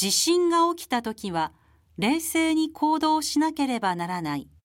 地震が起きたときは冷静に行動しなければならない。